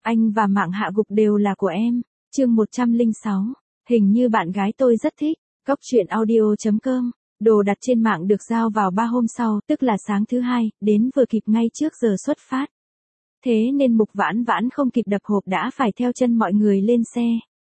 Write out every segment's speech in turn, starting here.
Anh và mạng hạ gục đều là của em. Chương 106. Hình như bạn gái tôi rất thích. Cóc truyện audio.com. Đồ đặt trên mạng được giao vào 3 hôm sau, tức là sáng thứ hai, đến vừa kịp ngay trước giờ xuất phát. Thế nên Mục Vãn Vãn không kịp đập hộp đã phải theo chân mọi người lên xe.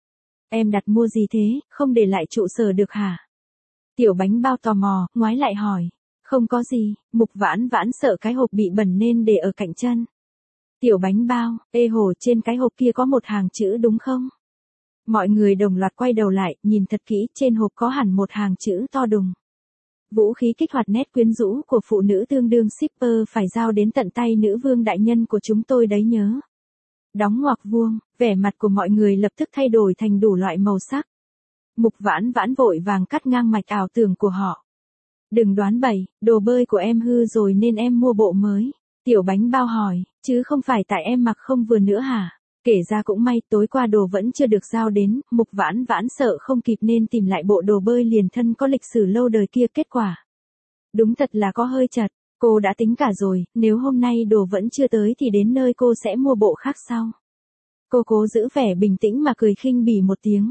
Em đặt mua gì thế, không để lại trụ sở được hả? Tiểu Bánh Bao tò mò, ngoái lại hỏi. Không có gì, Mục Vãn Vãn sợ cái hộp bị bẩn nên để ở cạnh chân. Tiểu Bánh Bao, ê hổ, trên cái hộp kia có một hàng chữ đúng không? Mọi người đồng loạt quay đầu lại, nhìn thật kỹ, trên hộp có hẳn một hàng chữ to đùng. Vũ khí kích hoạt nét quyến rũ của phụ nữ tương đương shipper phải giao đến tận tay nữ vương đại nhân của chúng tôi đấy nhớ. Đóng ngoặc vuông, vẻ mặt của mọi người lập tức thay đổi thành đủ loại màu sắc. Mục Vãn Vãn vội vàng cắt ngang mạch ảo tưởng của họ. Đừng đoán bậy, đồ bơi của em hư rồi nên em mua bộ mới. Tiểu Bánh Bao hỏi, chứ không phải tại em mặc không vừa nữa hả? Kể ra cũng may, tối qua đồ vẫn chưa được giao đến, Mục Vãn Vãn sợ không kịp nên tìm lại bộ đồ bơi liền thân có lịch sử lâu đời kia, kết quả. Đúng thật là có hơi chật, cô đã tính cả rồi, nếu hôm nay đồ vẫn chưa tới thì đến nơi cô sẽ mua bộ khác sau. Cô cố giữ vẻ bình tĩnh mà cười khinh bỉ một tiếng.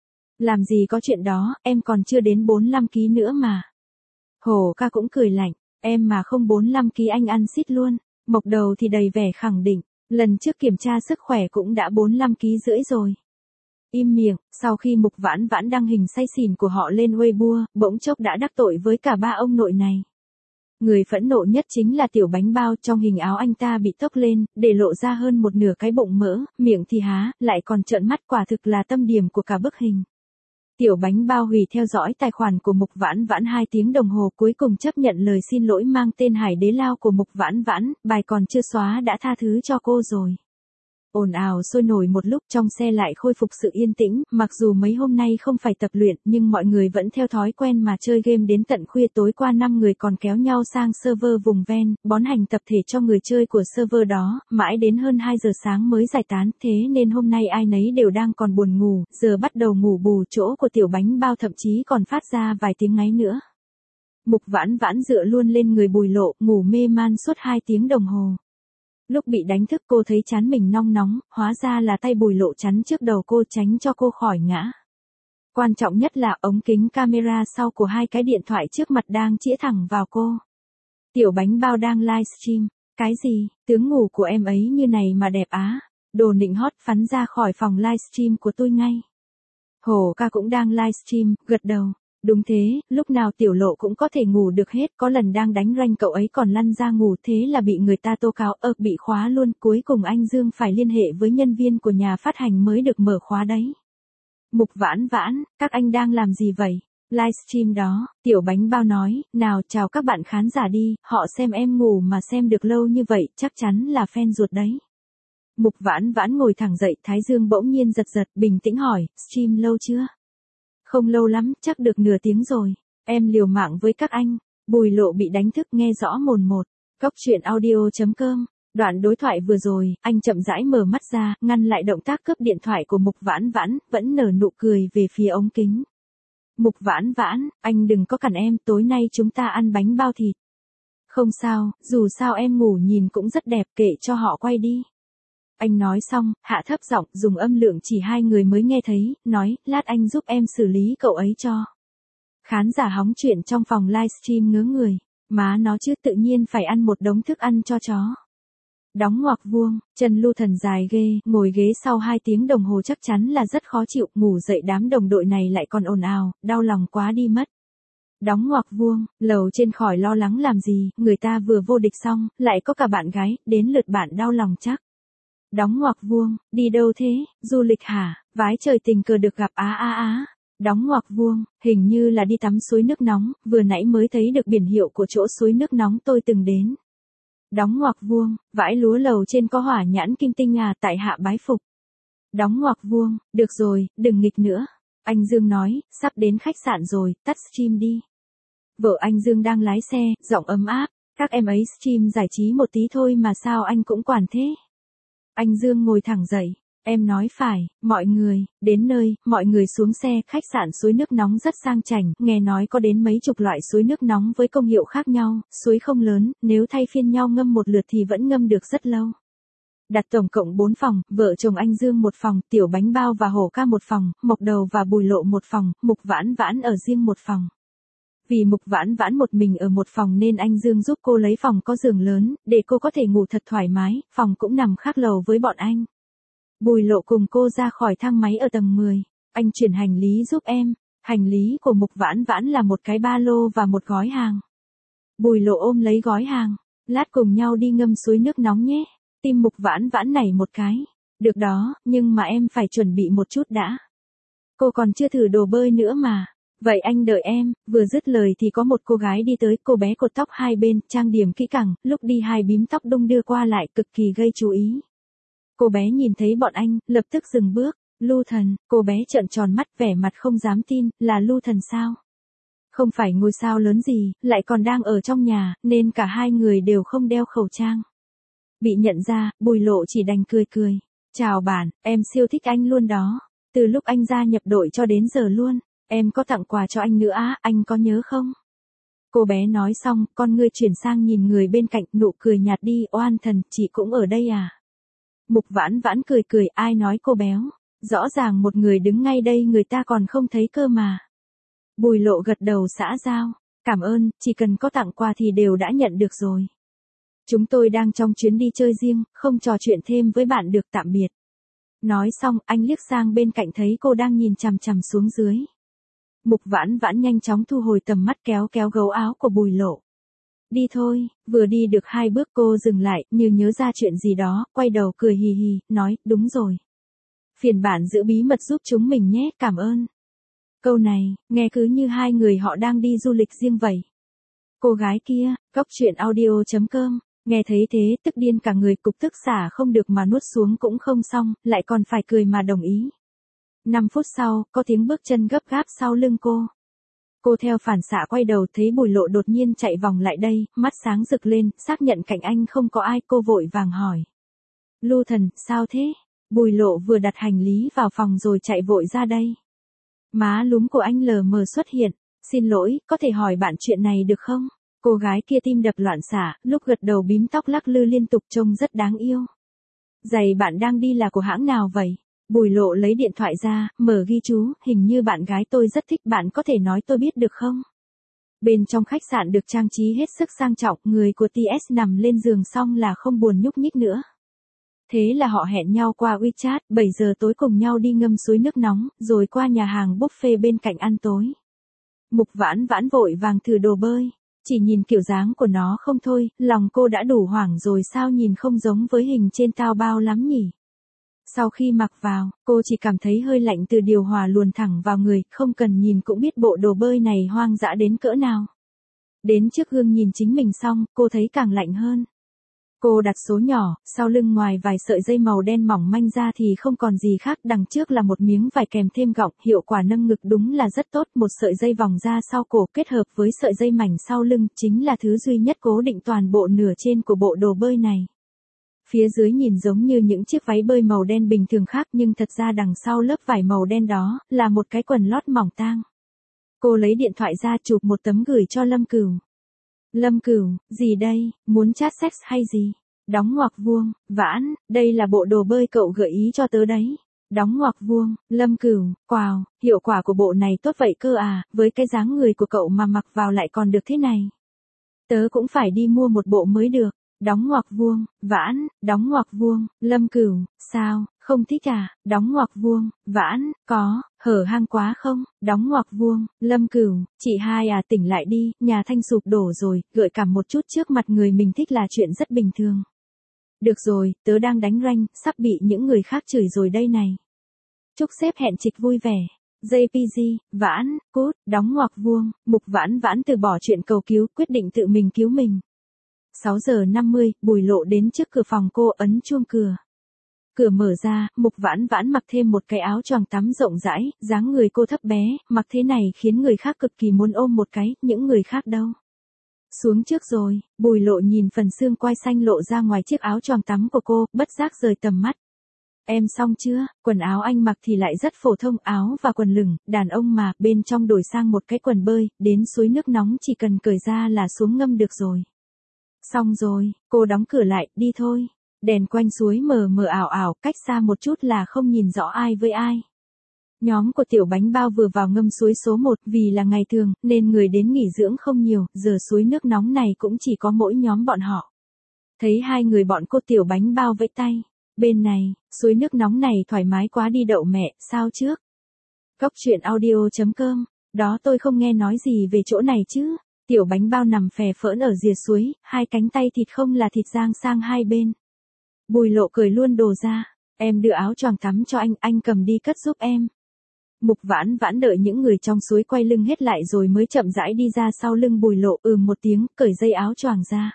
Làm gì có chuyện đó, em còn chưa đến 45 ký nữa mà. Hổ ca cũng cười lạnh, em mà không 45 ký anh ăn xít luôn. Mộc Đầu thì đầy vẻ khẳng định, lần trước kiểm tra sức khỏe cũng đã 45 ký rưỡi rồi. Im miệng, sau khi Mục Vãn Vãn đăng hình say xỉn của họ lên Weibo, bỗng chốc đã đắc tội với cả ba ông nội này. Người phẫn nộ nhất chính là Tiểu Bánh Bao, trong hình áo anh ta bị tốc lên, để lộ ra hơn một nửa cái bụng mỡ, miệng thì há, lại còn trợn mắt, quả thực là tâm điểm của cả bức hình. Tiểu Bánh Bao hủy theo dõi tài khoản của Mục Vãn Vãn 2 tiếng đồng hồ, cuối cùng chấp nhận lời xin lỗi mang tên Hải Đế Lao của Mục Vãn Vãn, bài còn chưa xóa đã tha thứ cho cô rồi. Ồn ào sôi nổi một lúc, trong xe lại khôi phục sự yên tĩnh, mặc dù mấy hôm nay không phải tập luyện, nhưng mọi người vẫn theo thói quen mà chơi game đến tận khuya. Tối qua 5 người còn kéo nhau sang server vùng ven, bón hành tập thể cho người chơi của server đó, mãi đến hơn 2 giờ sáng mới giải tán, thế nên hôm nay ai nấy đều đang còn buồn ngủ, giờ bắt đầu ngủ bù. Chỗ của Tiểu Bánh Bao thậm chí còn phát ra vài tiếng ngáy nữa. Mục Vãn Vãn dựa luôn lên người Bùi Lộ, ngủ mê man suốt 2 tiếng đồng hồ. Lúc bị đánh thức cô thấy trán mình nong nóng, hóa ra là tay Bùi Lộ chắn trước đầu cô tránh cho cô khỏi ngã. Quan trọng nhất là ống kính camera sau của 2 cái điện thoại trước mặt đang chĩa thẳng vào cô. Tiểu Bánh Bao đang livestream. Cái gì, tướng ngủ của em ấy như này mà đẹp á. Đồ nịnh hót phắn ra khỏi phòng livestream của tôi ngay. Hổ ca cũng đang livestream, gật đầu. Đúng thế, lúc nào Tiểu Lộ cũng có thể ngủ được hết, có lần đang đánh rank cậu ấy còn lăn ra ngủ, thế là bị người ta tố cáo, bị khóa luôn. Cuối cùng anh Dương phải liên hệ với nhân viên của nhà phát hành mới được mở khóa đấy. Mục Vãn Vãn, các anh đang làm gì vậy? Livestream đó, Tiểu Bánh Bao nói, nào chào các bạn khán giả đi, họ xem em ngủ mà xem được lâu như vậy, chắc chắn là fan ruột đấy. Mục Vãn Vãn ngồi thẳng dậy, thái dương bỗng nhiên giật giật, bình tĩnh hỏi, stream lâu chưa? Không lâu lắm, chắc được nửa tiếng rồi. Em liều mạng với các anh. Bùi Lộ bị đánh thức nghe rõ mồn một. Cóc truyện audio.com. Đoạn đối thoại vừa rồi, anh chậm rãi mở mắt ra, ngăn lại động tác cướp điện thoại của Mục Vãn Vãn, vẫn nở nụ cười về phía ống kính. Mục Vãn Vãn, anh đừng có cản em, tối nay chúng ta ăn bánh bao thịt. Không sao, dù sao em ngủ nhìn cũng rất đẹp, kệ cho họ quay đi. Anh nói xong, hạ thấp giọng, dùng âm lượng chỉ 2 người mới nghe thấy, nói, lát anh giúp em xử lý cậu ấy cho. Khán giả hóng chuyện trong phòng livestream ngớ người, má nó chứ, tự nhiên phải ăn một đống thức ăn cho chó. Đóng ngoặc vuông, chân Lưu Thần dài ghê, ngồi ghế sau 2 tiếng đồng hồ chắc chắn là rất khó chịu, ngủ dậy đám đồng đội này lại còn ồn ào, đau lòng quá đi mất. Đóng ngoặc vuông, lầu trên khỏi lo lắng làm gì, người ta vừa vô địch xong, lại có cả bạn gái, đến lượt bạn đau lòng chắc. Đóng ngoặc vuông, đi đâu thế, du lịch hả, vái trời tình cờ được gặp á. Đóng ngoặc vuông, hình như là đi tắm suối nước nóng, vừa nãy mới thấy được biển hiệu của chỗ suối nước nóng tôi từng đến. Đóng ngoặc vuông, vãi lúa lầu trên có hỏa nhãn kim tinh à, tại hạ bái phục. Đóng ngoặc vuông, được rồi, đừng nghịch nữa. Anh Dương nói, sắp đến khách sạn rồi, tắt stream đi. Vợ anh Dương đang lái xe, giọng ấm áp, các em ấy stream giải trí một tí thôi mà sao anh cũng quản thế. Anh Dương ngồi thẳng dậy, em nói phải, mọi người, đến nơi, mọi người xuống xe, khách sạn suối nước nóng rất sang chảnh, nghe nói có đến mấy chục loại suối nước nóng với công hiệu khác nhau, suối không lớn, nếu thay phiên nhau ngâm một lượt thì vẫn ngâm được rất lâu. Đặt tổng cộng 4 phòng, vợ chồng anh Dương một phòng, Tiểu Bánh Bao và Hổ Ca một phòng, Mộc Đầu và Bùi Lộ một phòng, Mục Vãn Vãn ở riêng một phòng. Vì Mục Vãn Vãn một mình ở một phòng nên anh Dương giúp cô lấy phòng có giường lớn, để cô có thể ngủ thật thoải mái, phòng cũng nằm khác lầu với bọn anh. Bùi Lộ cùng cô ra khỏi thang máy ở tầng 10. Anh chuyển hành lý giúp em. Hành lý của Mục Vãn Vãn là một cái ba lô và một gói hàng. Bùi Lộ ôm lấy gói hàng. Lát cùng nhau đi ngâm suối nước nóng nhé. Tim Mục Vãn Vãn nảy một cái. Được đó, nhưng mà em phải chuẩn bị một chút đã. Cô còn chưa thử đồ bơi nữa mà. Vậy anh đợi em. Vừa dứt lời thì có một cô gái đi tới, cô bé cột tóc hai bên, trang điểm kỹ càng, lúc đi hai bím tóc đung đưa qua lại cực kỳ gây chú ý. Cô bé nhìn thấy bọn anh, lập tức dừng bước. Lưu Thần, cô bé trợn tròn mắt vẻ mặt không dám tin, là Lưu Thần sao? Không phải ngôi sao lớn gì, lại còn đang ở trong nhà, nên cả hai người đều không đeo khẩu trang. Bị nhận ra, Bùi Lộ chỉ đành cười cười. Chào bạn, em siêu thích anh luôn đó. Từ lúc anh gia nhập đội cho đến giờ luôn, em có tặng quà cho anh nữa á, anh có nhớ không? Cô bé nói xong, con ngươi chuyển sang nhìn người bên cạnh, nụ cười nhạt đi. Oan Thần, chị cũng ở đây à? Mục Vãn Vãn cười cười, ai nói cô béo? Rõ ràng một người đứng ngay đây người ta còn không thấy cơ mà. Bùi Lộ gật đầu xã giao. Cảm ơn, chỉ cần có tặng quà thì đều đã nhận được rồi. Chúng tôi đang trong chuyến đi chơi riêng, không trò chuyện thêm với bạn được, tạm biệt. Nói xong, anh liếc sang bên cạnh thấy cô đang nhìn chằm chằm xuống dưới. Mục Vãn Vãn nhanh chóng thu hồi tầm mắt, kéo kéo gấu áo của Bùi Lộ. Đi thôi, vừa đi được 2 bước cô dừng lại, như nhớ ra chuyện gì đó, quay đầu cười hì hì, nói, đúng rồi. Phiền bạn giữ bí mật giúp chúng mình nhé, cảm ơn. Câu này, nghe cứ như hai người họ đang đi du lịch riêng vậy. Cô gái kia, coctruyện.audio.com, nghe thấy thế tức điên cả người, cục tức xả không được mà nuốt xuống cũng không xong, lại còn phải cười mà đồng ý. 5 phút sau, có tiếng bước chân gấp gáp sau lưng cô. Cô theo phản xạ quay đầu thấy Bùi Lộ đột nhiên chạy vòng lại đây, mắt sáng rực lên, xác nhận cạnh anh không có ai, cô vội vàng hỏi. Lưu Thần, sao thế? Bùi Lộ vừa đặt hành lý vào phòng rồi chạy vội ra đây. Má lúm của anh lờ mờ xuất hiện. Xin lỗi, có thể hỏi bạn chuyện này được không? Cô gái kia tim đập loạn xạ, lúc gật đầu bím tóc lắc lư liên tục trông rất đáng yêu. Giày bạn đang đi là của hãng nào vậy? Bùi Lộ lấy điện thoại ra, mở ghi chú, hình như bạn gái tôi rất thích, bạn có thể nói tôi biết được không? Bên trong khách sạn được trang trí hết sức sang trọng, người của TS nằm lên giường xong là không buồn nhúc nhích nữa. Thế là họ hẹn nhau qua WeChat, 7 giờ tối cùng nhau đi ngâm suối nước nóng, rồi qua nhà hàng buffet bên cạnh ăn tối. Mục Vãn Vãn vội vàng thử đồ bơi, chỉ nhìn kiểu dáng của nó không thôi, lòng cô đã đủ hoảng rồi, sao nhìn không giống với hình trên tao bao lắm nhỉ? Sau khi mặc vào, cô chỉ cảm thấy hơi lạnh từ điều hòa luồn thẳng vào người, không cần nhìn cũng biết bộ đồ bơi này hoang dã đến cỡ nào. Đến trước gương nhìn chính mình xong, cô thấy càng lạnh hơn. Cô đặt số nhỏ, sau lưng ngoài vài sợi dây màu đen mỏng manh ra thì không còn gì khác, đằng trước là một miếng vải kèm thêm gọng, hiệu quả nâng ngực đúng là rất tốt, một sợi dây vòng ra sau cổ kết hợp với sợi dây mảnh sau lưng, chính là thứ duy nhất cố định toàn bộ nửa trên của bộ đồ bơi này. Phía dưới nhìn giống như những chiếc váy bơi màu đen bình thường khác nhưng thật ra đằng sau lớp vải màu đen đó, là một cái quần lót mỏng tang. Cô lấy điện thoại ra chụp một tấm gửi cho Lâm Cửu. Lâm Cửu, gì đây, muốn chat sex hay gì? Đóng ngoặc vuông, Vãn, đây là bộ đồ bơi cậu gợi ý cho tớ đấy. Đóng ngoặc vuông, Lâm Cửu, wow, hiệu quả của bộ này tốt vậy cơ à, với cái dáng người của cậu mà mặc vào lại còn được thế này. Tớ cũng phải đi mua một bộ mới được. Đóng ngoặc vuông, Vãn, đóng ngoặc vuông, Lâm Cửu, sao, không thích à, đóng ngoặc vuông, Vãn, có, hở hang quá không, đóng ngoặc vuông, Lâm Cửu, chị hai à, tỉnh lại đi, nhà Thanh sụp đổ rồi, gợi cảm một chút trước mặt người mình thích là chuyện rất bình thường. Được rồi, tớ đang đánh ranh, sắp bị những người khác chửi rồi đây này. Chúc sếp hẹn trịch vui vẻ. JPG, Vãn, cút, đóng ngoặc vuông, Mục Vãn Vãn từ bỏ chuyện cầu cứu, quyết định tự mình cứu mình. 6 giờ 50, Bùi Lộ đến trước cửa phòng cô, ấn chuông cửa. Cửa mở ra, Mục Vãn Vãn mặc thêm một cái áo choàng tắm rộng rãi, dáng người cô thấp bé, mặc thế này khiến người khác cực kỳ muốn ôm một cái, những người khác đâu. Xuống trước rồi, Bùi Lộ nhìn phần xương quai xanh lộ ra ngoài chiếc áo choàng tắm của cô, bất giác rời tầm mắt. Em xong chưa? Quần áo anh mặc thì lại rất phổ thông, áo và quần lửng, đàn ông mà, bên trong đổi sang một cái quần bơi, đến suối nước nóng chỉ cần cởi ra là xuống ngâm được rồi. Xong rồi, cô đóng cửa lại, đi thôi. Đèn quanh suối mờ mờ ảo ảo, cách xa một chút là không nhìn rõ ai với ai. Nhóm của Tiểu Bánh Bao vừa vào ngâm suối số 1, vì là ngày thường, nên người đến nghỉ dưỡng không nhiều, giờ suối nước nóng này cũng chỉ có mỗi nhóm bọn họ. Thấy hai người bọn cô Tiểu Bánh Bao vẫy tay. Bên này, suối nước nóng này thoải mái quá đi đậu mẹ, sao trước? Cốc truyện audio.com, đó tôi không nghe nói gì về chỗ này chứ. Tiểu Bánh Bao nằm phè phỡn ở rìa suối, hai cánh tay thịt không là thịt giang sang hai bên. Bùi Lộ cười luôn đồ ra, em đưa áo choàng tắm cho anh cầm đi cất giúp em. Mục Vãn Vãn đợi những người trong suối quay lưng hết lại rồi mới chậm rãi đi ra sau lưng Bùi Lộ, một tiếng, cởi dây áo choàng ra.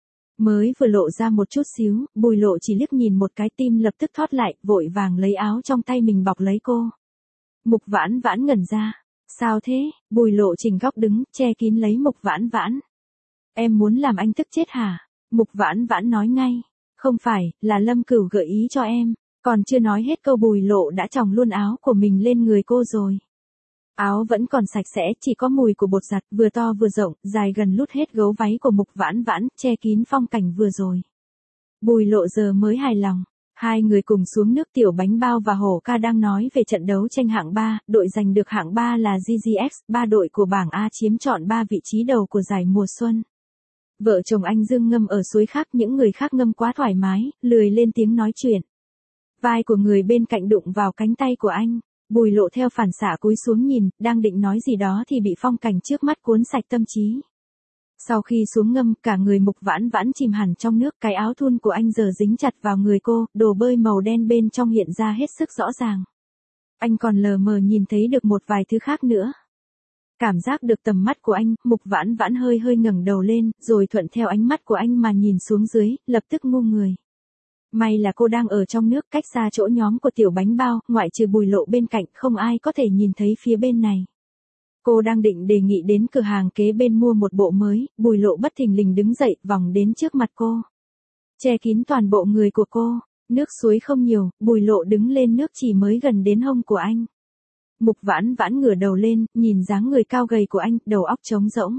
Mới vừa lộ ra một chút xíu, Bùi Lộ chỉ liếc nhìn một cái, tim lập tức thót lại, vội vàng lấy áo trong tay mình bọc lấy cô. Mục Vãn Vãn ngẩn ra. Sao thế? Bùi Lộ chỉnh góc đứng, che kín lấy Mục Vãn Vãn. Em muốn làm anh tức chết hả? Mục Vãn Vãn nói ngay. Không phải, là Lâm Cửu gợi ý cho em. Còn chưa nói hết câu Bùi Lộ đã chòng luôn áo của mình lên người cô rồi. Áo vẫn còn sạch sẽ, chỉ có mùi của bột giặt, vừa to vừa rộng, dài gần lút hết gấu váy của Mục Vãn Vãn, che kín phong cảnh vừa rồi. Bùi Lộ giờ mới hài lòng. Hai người cùng xuống nước. Tiểu Bánh Bao và Hổ Ca đang nói về trận đấu tranh hạng 3, đội giành được hạng 3 là GGX, 3 đội của bảng A chiếm trọn 3 vị trí đầu của giải mùa xuân. Vợ chồng anh Dương ngâm ở suối khác, những người khác ngâm quá thoải mái, lười lên tiếng nói chuyện. Vai của người bên cạnh đụng vào cánh tay của anh. Bùi Lộ theo phản xạ cúi xuống nhìn, đang định nói gì đó thì bị phong cảnh trước mắt cuốn sạch tâm trí. Sau khi xuống ngâm, cả người Mục Vãn Vãn chìm hẳn trong nước, cái áo thun của anh giờ dính chặt vào người cô, đồ bơi màu đen bên trong hiện ra hết sức rõ ràng. Anh còn lờ mờ nhìn thấy được một vài thứ khác nữa. Cảm giác được tầm mắt của anh, Mục Vãn Vãn hơi hơi ngẩng đầu lên, rồi thuận theo ánh mắt của anh mà nhìn xuống dưới, lập tức ngu người. May là cô đang ở trong nước, cách xa chỗ nhóm của Tiểu Bánh Bao, ngoại trừ Bùi Lộ bên cạnh, không ai có thể nhìn thấy phía bên này. Cô đang định đề nghị đến cửa hàng kế bên mua một bộ mới, Bùi Lộ bất thình lình đứng dậy, vòng đến trước mặt cô. Che kín toàn bộ người của cô, nước suối không nhiều, Bùi Lộ đứng lên nước chỉ mới gần đến hông của anh. Mục Vãn Vãn ngửa đầu lên, nhìn dáng người cao gầy của anh, đầu óc trống rỗng.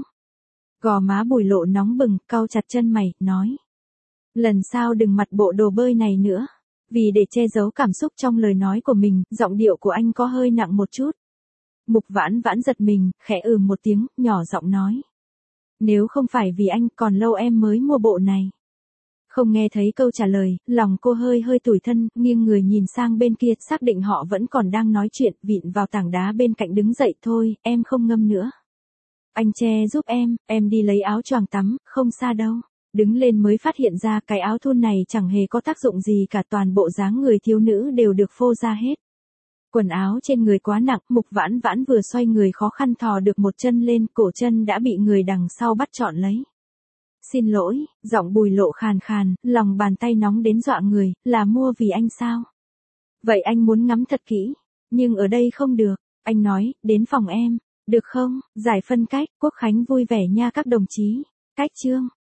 Gò má Bùi Lộ nóng bừng, cau chặt chân mày, nói. Lần sau đừng mặc bộ đồ bơi này nữa. Vì để che giấu cảm xúc trong lời nói của mình, giọng điệu của anh có hơi nặng một chút. Mục Vãn Vãn giật mình, khẽ một tiếng, nhỏ giọng nói. Nếu không phải vì anh, còn lâu em mới mua bộ này. Không nghe thấy câu trả lời, lòng cô hơi hơi tủi thân, nghiêng người nhìn sang bên kia, xác định họ vẫn còn đang nói chuyện, vịn vào tảng đá bên cạnh đứng dậy. Thôi, em không ngâm nữa. Anh che giúp em đi lấy áo choàng tắm, không xa đâu. Đứng lên mới phát hiện ra cái áo thun này chẳng hề có tác dụng gì cả, toàn bộ dáng người thiếu nữ đều được phô ra hết. Quần áo trên người quá nặng, Mục Vãn Vãn vừa xoay người khó khăn thò được một chân lên, cổ chân đã bị người đằng sau bắt trọn lấy. Xin lỗi, giọng Bùi Lộ khàn khàn, lòng bàn tay nóng đến dọa người, là mua vì anh sao? Vậy anh muốn ngắm thật kỹ, nhưng ở đây không được, anh nói, đến phòng em, được không? Giải phân cách, Quốc Khánh vui vẻ nha các đồng chí. Cách chương.